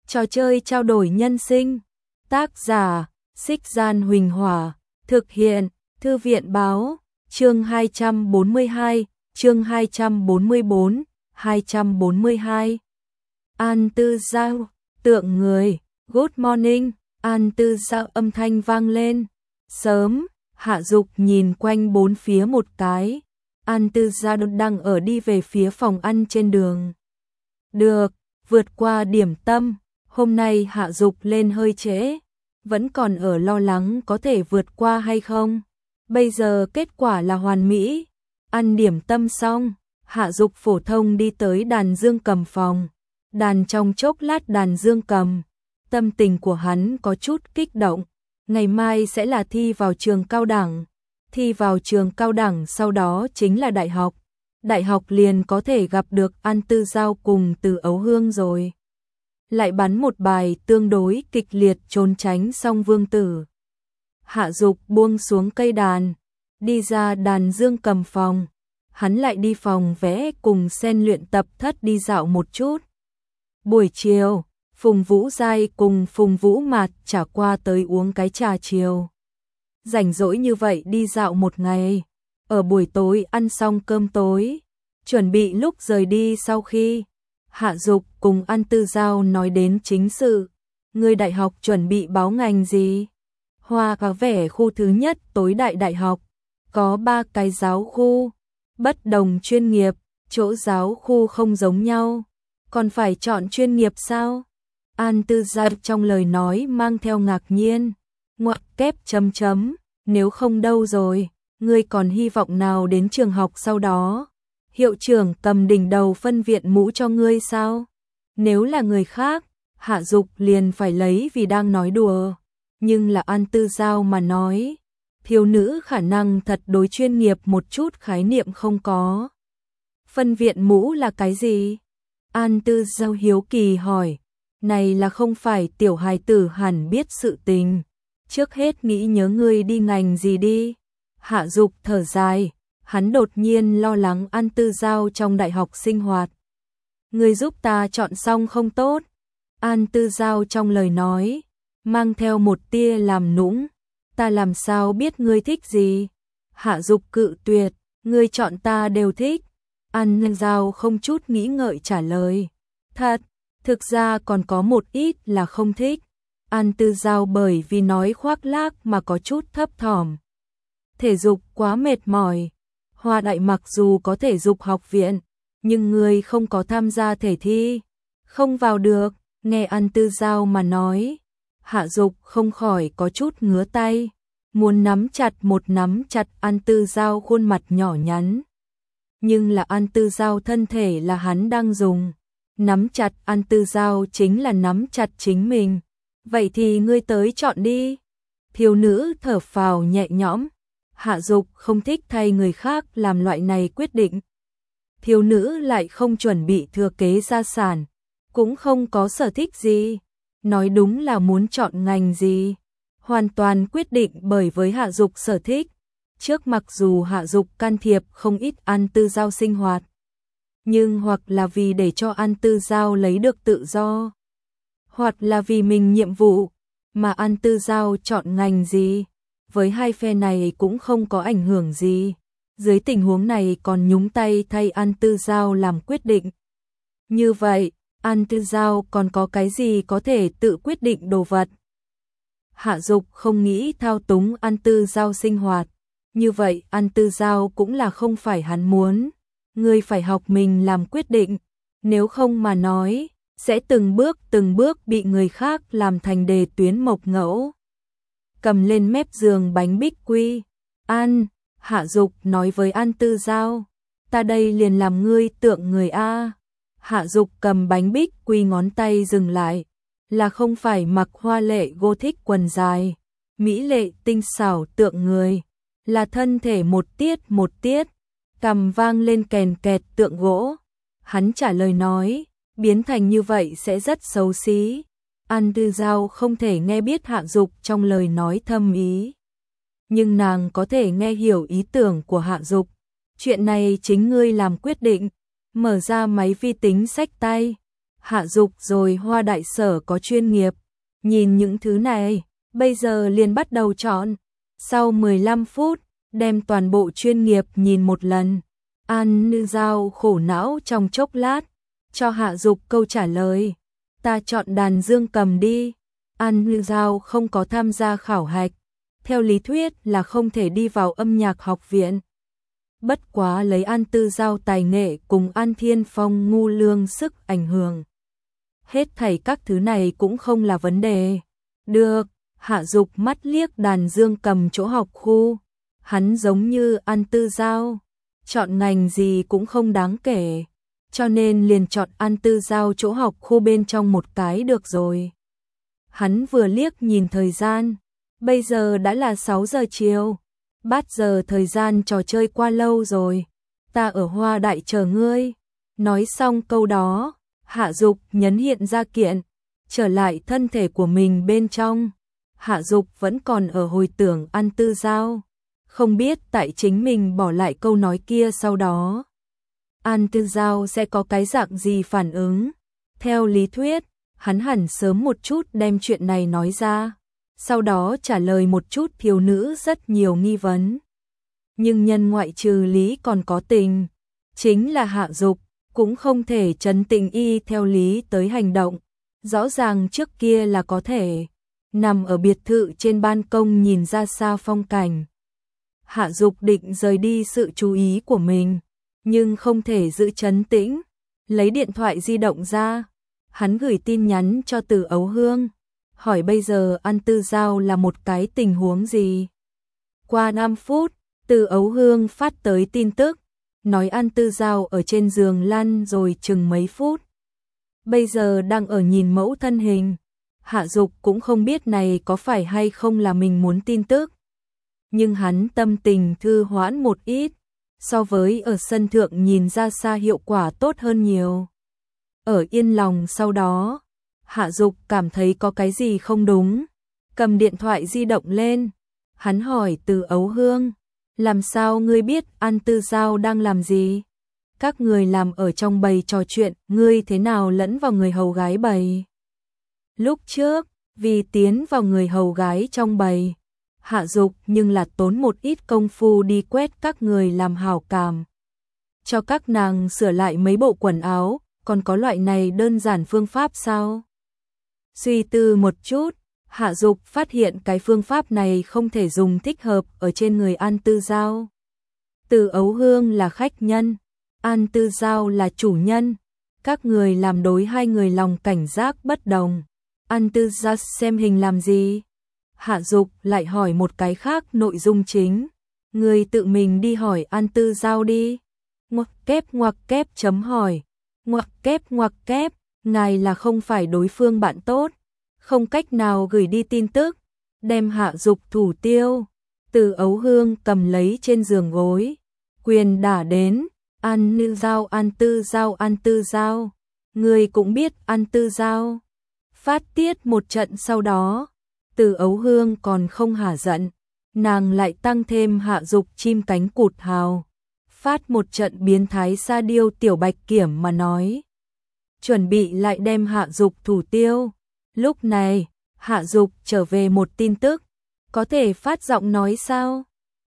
Trò chơi trao đổi nhân sinh. Tác giả, Xích Gian Huỳnh Hỏa. Thực hiện, Thư viện Báo. Chương 242, chương 244, 242. An Tư Giao, tượng người. Good morning. An Tư Giao âm thanh vang lên. Sớm, Hạ Dục nhìn quanh bốn phía một cái. An Tư Giao đang ở đi về phía phòng ăn trên đường. Được, vượt qua điểm tâm. Hôm nay Hạ Dục lên hơi trễ, vẫn còn ở lo lắng có thể vượt qua hay không. Bây giờ kết quả là hoàn mỹ. Ăn điểm tâm xong, Hạ Dục phổ thông đi tới đàn dương cầm phòng. Đàn trong chốc lát đàn dương cầm. Tâm tình của hắn có chút kích động. Ngày mai sẽ là thi vào trường cao đẳng. Thi vào trường cao đẳng sau đó chính là đại học. Đại học liền có thể gặp được An Tư Giao cùng Từ Ấu Hương rồi. Lại bắn một bài tương đối kịch liệt trốn tránh xong vương tử. Hạ Dục buông xuống cây đàn, đi ra đàn dương cầm phòng. Hắn lại đi phòng vẽ cùng Sen luyện tập thất đi dạo một chút. Buổi chiều, Phùng Vũ Giai cùng Phùng Vũ Mạt trả qua tới uống cái trà chiều. Rảnh rỗi như vậy đi dạo một ngày. Ở buổi tối ăn xong cơm tối, chuẩn bị lúc rời đi sau khi Hạ Dục cùng An Tư Giao nói đến chính sự. Người đại học chuẩn bị báo ngành gì? Hoa có vẻ khu thứ nhất tối đại đại học. Có 3 cái giáo khu, bất đồng chuyên nghiệp, chỗ giáo khu không giống nhau. Còn phải chọn chuyên nghiệp sao? An Tư Giao trong lời nói mang theo ngạc nhiên. Ngoặc kép chấm chấm, nếu không đâu rồi, ngươi còn hy vọng nào đến trường học sau đó? Hiệu trưởng cầm đỉnh đầu phân viện mũ cho ngươi sao? Nếu là người khác, Hạ Dục liền phải lấy vì đang nói đùa. Nhưng là An Tư Giao mà nói, thiếu nữ khả năng thật đối chuyên nghiệp một chút khái niệm không có. Phân viện mũ là cái gì? An Tư Giao hiếu kỳ hỏi. Này là không phải tiểu hài tử hẳn biết sự tình. Trước hết nghĩ nhớ ngươi đi ngành gì đi. Hạ Dục thở dài. Hắn đột nhiên lo lắng An Tư Giao trong đại học sinh hoạt. Ngươi giúp ta chọn xong không tốt. An Tư Giao trong lời nói mang theo một tia làm nũng. Ta làm sao biết ngươi thích gì? Hạ Dục cự tuyệt. Ngươi chọn ta đều thích. An Tư Giao không chút nghĩ ngợi trả lời. Thật, thực ra còn có một ít là không thích. An Tư Giao bởi vì nói khoác lác mà có chút thấp thỏm. Thể dục quá mệt mỏi. Hoa Đại mặc dù có thể dục học viện, nhưng người không có tham gia thể thi, không vào được. Nghe An Tư Giao mà nói, Hạ Dục không khỏi có chút ngứa tay, muốn nắm chặt An Tư Giao khuôn mặt nhỏ nhắn. Nhưng là An Tư Giao thân thể là hắn đang dùng, nắm chặt An Tư Giao chính là nắm chặt chính mình. Vậy thì ngươi tới chọn đi. Thiếu nữ thở phào nhẹ nhõm. Hạ Dục không thích thay người khác làm loại này quyết định. Thiếu nữ lại không chuẩn bị thừa kế gia sản, cũng không có sở thích gì. Nói đúng là muốn chọn ngành gì, hoàn toàn quyết định bởi với Hạ Dục sở thích. Trước mặc dù Hạ Dục can thiệp không ít An Tư Giao sinh hoạt, nhưng hoặc là vì để cho An Tư Giao lấy được tự do, hoặc là vì mình nhiệm vụ, mà An Tư Giao chọn ngành gì, với hai phe này cũng không có ảnh hưởng gì. Dưới tình huống này còn nhúng tay thay An Tư Giao làm quyết định. Như vậy, An Tư Giao còn có cái gì có thể tự quyết định đồ vật? Hạ Dục không nghĩ thao túng An Tư Giao sinh hoạt. Như vậy An Tư Giao cũng là không phải hắn muốn. Ngươi phải học mình làm quyết định. Nếu không mà nói, sẽ từng bước bị người khác làm thành đề tuyến mộc ngẫu. Cầm lên mép giường bánh bích quy. An, Hạ Dục nói với An Tư Giao. Ta đây liền làm ngươi tượng người A. Hạ Dục cầm bánh bích quy ngón tay dừng lại. Là không phải mặc hoa lệ gothic quần dài. Mỹ lệ tinh xảo tượng người. Là thân thể một tiết. Cầm vang lên kèn kẹt tượng gỗ. Hắn trả lời nói. Biến thành như vậy sẽ rất xấu xí. An Tư Giao không thể nghe biết Hạ Dục trong lời nói thâm ý. Nhưng nàng có thể nghe hiểu ý tưởng của Hạ Dục. Chuyện này chính ngươi làm quyết định. Mở ra máy vi tính xách tay. Hạ Dục rồi Hoa Đại Sở có chuyên nghiệp. Nhìn những thứ này, bây giờ liền bắt đầu chọn. Sau 15 phút, đem toàn bộ chuyên nghiệp nhìn một lần. An Như Giao khổ não trong chốc lát, cho Hạ Dục câu trả lời. Ta chọn đàn dương cầm đi. An Như Giao không có tham gia khảo hạch. Theo lý thuyết là không thể đi vào âm nhạc học viện. Bất quá lấy An Tư Giao tài nghệ cùng An Thiên Phong ngu lương sức ảnh hưởng. Hết thảy các thứ này cũng không là vấn đề. Được, Hạ Dục mắt liếc đàn dương cầm chỗ học khu. Hắn giống như An Tư Giao, chọn ngành gì cũng không đáng kể, cho nên liền chọn An Tư Giao chỗ học khu bên trong một cái được rồi. Hắn vừa liếc nhìn thời gian, bây giờ đã là 6 giờ chiều, bát giờ thời gian trò chơi qua lâu rồi, ta ở Hoa Đại chờ ngươi. Nói xong câu đó, Hạ Dục nhấn hiện ra kiện, trở lại thân thể của mình bên trong. Hạ Dục vẫn còn ở hồi tưởng An Tư Giao, không biết tại chính mình bỏ lại câu nói kia sau đó, An Tư Giao sẽ có cái dạng gì phản ứng. Theo lý thuyết, hắn hẳn sớm một chút đem chuyện này nói ra, sau đó trả lời một chút thiếu nữ rất nhiều nghi vấn. Nhưng nhân ngoại trừ lý còn có tình, chính là Hạ Dục, cũng không thể trấn tình y theo lý tới hành động. Rõ ràng trước kia là có thể nằm ở biệt thự trên ban công nhìn ra xa phong cảnh. Hạ Dục định rời đi sự chú ý của mình, nhưng không thể giữ trấn tĩnh. Lấy điện thoại di động ra, hắn gửi tin nhắn cho Từ Ấu Hương, hỏi bây giờ An Tư Giao là một cái tình huống gì. Qua 5 phút, Từ Ấu Hương phát tới tin tức, nói An Tư Giao ở trên giường lăn rồi chừng mấy phút. Bây giờ đang ở nhìn mẫu thân hình. Hạ Dục cũng không biết này có phải hay không là mình muốn tin tức. Nhưng hắn tâm tình thư hoãn một ít, so với ở sân thượng nhìn ra xa hiệu quả tốt hơn nhiều. Ở yên lòng sau đó, Hạ Dục cảm thấy có cái gì không đúng, cầm điện thoại di động lên, hắn hỏi Từ Ấu Hương, làm sao ngươi biết An Tư Giao đang làm gì? Các người làm ở trong bầy trò chuyện, ngươi thế nào lẫn vào người hầu gái bầy? Lúc trước, vì tiến vào người hầu gái trong bầy, Hạ Dục nhưng là tốn một ít công phu đi quét các người làm hảo cảm, cho các nàng sửa lại mấy bộ quần áo, còn có loại này đơn giản phương pháp sao? Suy tư một chút, Hạ Dục phát hiện cái phương pháp này không thể dùng thích hợp ở trên người An Tư Giao. Từ Ấu Hương là khách nhân, An Tư Giao là chủ nhân, các người làm đối hai người lòng cảnh giác bất đồng. An Tư Giao xem hình làm gì? Hạ Dục lại hỏi một cái khác nội dung chính. Người tự mình đi hỏi An Tư Giao đi. Ngoặc kép chấm hỏi. Ngoặc kép, ngài là không phải đối phương bạn tốt, không cách nào gửi đi tin tức, đem Hạ Dục thủ tiêu. Từ Ấu Hương cầm lấy trên giường gối, quyền đả đến. An Tư Giao, An Tư Giao, An Tư Giao. Người cũng biết An Tư Giao. Phát tiết một trận sau đó, Từ Ấu Hương còn không hả giận, nàng lại tăng thêm Hạ Dục chim cánh cụt hào, phát một trận biến thái sa điêu tiểu bạch kiểm mà nói, chuẩn bị lại đem Hạ Dục thủ tiêu. Lúc này, Hạ Dục trở về một tin tức, có thể phát giọng nói sao?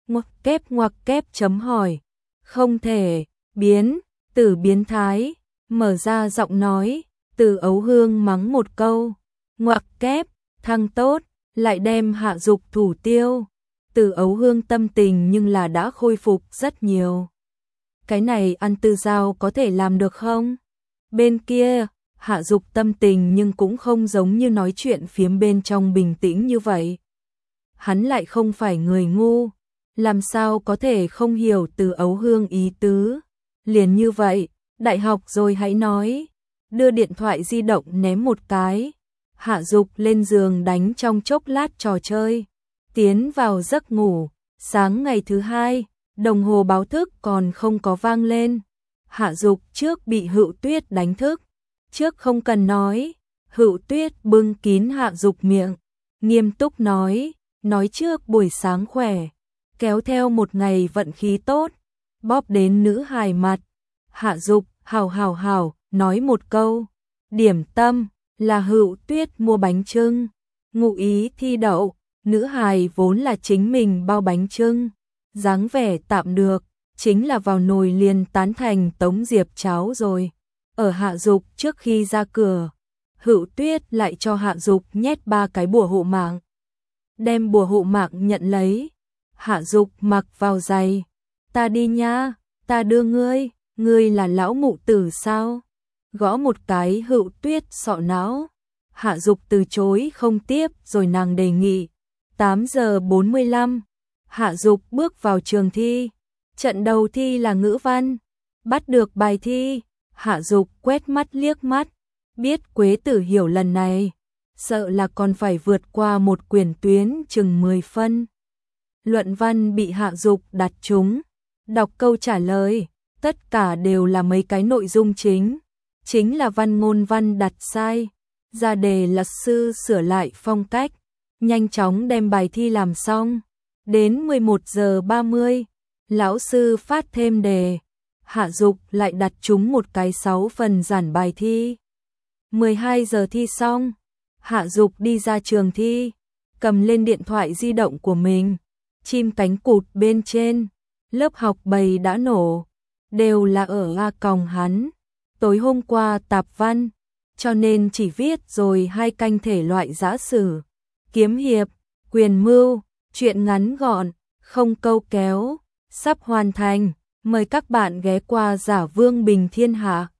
Ngoặc kép chấm hỏi. Không thể, biến, tử biến thái, mở ra giọng nói, Từ Ấu Hương mắng một câu, ngoặc kép, thăng tốt, lại đem Hạ Dục thủ tiêu. Từ Ấu Hương tâm tình nhưng là đã khôi phục rất nhiều. Cái này An Tư Giao có thể làm được không? Bên kia, Hạ Dục tâm tình nhưng cũng không giống như nói chuyện phiếm bên trong bình tĩnh như vậy. Hắn lại không phải người ngu, làm sao có thể không hiểu Từ Ấu Hương ý tứ. Liền như vậy, đại học rồi hãy nói. Đưa điện thoại di động ném một cái, Hạ Dục lên giường đánh trong chốc lát trò chơi, tiến vào giấc ngủ. Sáng ngày thứ hai, đồng hồ báo thức còn không có vang lên. Hạ Dục trước bị Hựu Tuyết đánh thức. Trước không cần nói, Hựu Tuyết bưng kín Hạ Dục miệng, nghiêm túc nói trước buổi sáng khỏe, kéo theo một ngày vận khí tốt, bóp đến nữ hài mặt. Hạ Dục hảo, nói một câu, Điểm tâm là Hữu Tuyết mua bánh chưng. Ngụ ý thi đậu, nữ hài vốn là chính mình bao bánh chưng. Dáng vẻ tạm được, chính là vào nồi liền tán thành Tống Diệp cháo rồi. Ở Hạ Dục trước khi ra cửa, Hữu Tuyết lại cho Hạ Dục nhét 3 cái bùa hộ mạng. Đem bùa hộ mạng nhận lấy, Hạ Dục mặc vào giày. Ta đi nha, ta đưa ngươi, ngươi là lão mụ tử sao? Gõ một cái Hữu Tuyết sọ não. Hạ Dục từ chối không tiếp rồi nàng đề nghị. 8 giờ 45, Hạ Dục bước vào trường thi. Trận đầu thi là ngữ văn. Bắt được bài thi, Hạ Dục quét mắt liếc mắt. Biết Quế Tử hiểu lần này, sợ là còn phải vượt qua một quyển tuyến chừng 10 phân. Luận văn bị Hạ Dục đặt trúng. Đọc câu trả lời, tất cả đều là mấy cái nội dung chính là văn ngôn văn đặt sai. Ra đề là sư sửa lại phong cách, nhanh chóng đem bài thi làm xong. Đến 11 giờ 30, lão sư phát thêm đề, Hạ Dục lại đặt trúng một cái 6 phần giản bài thi. 12 giờ thi xong, Hạ Dục đi ra trường thi, cầm lên điện thoại di động của mình, chim cánh cụt bên trên, lớp học bầy đã nổ, đều là ở A Còng hắn. Tối hôm qua tạp văn, cho nên chỉ viết rồi 2 canh thể loại giã sử, kiếm hiệp, quyền mưu, truyện ngắn gọn, không câu kéo, sắp hoàn thành. Mời các bạn ghé qua Giả Vương Bình Thiên Hạ.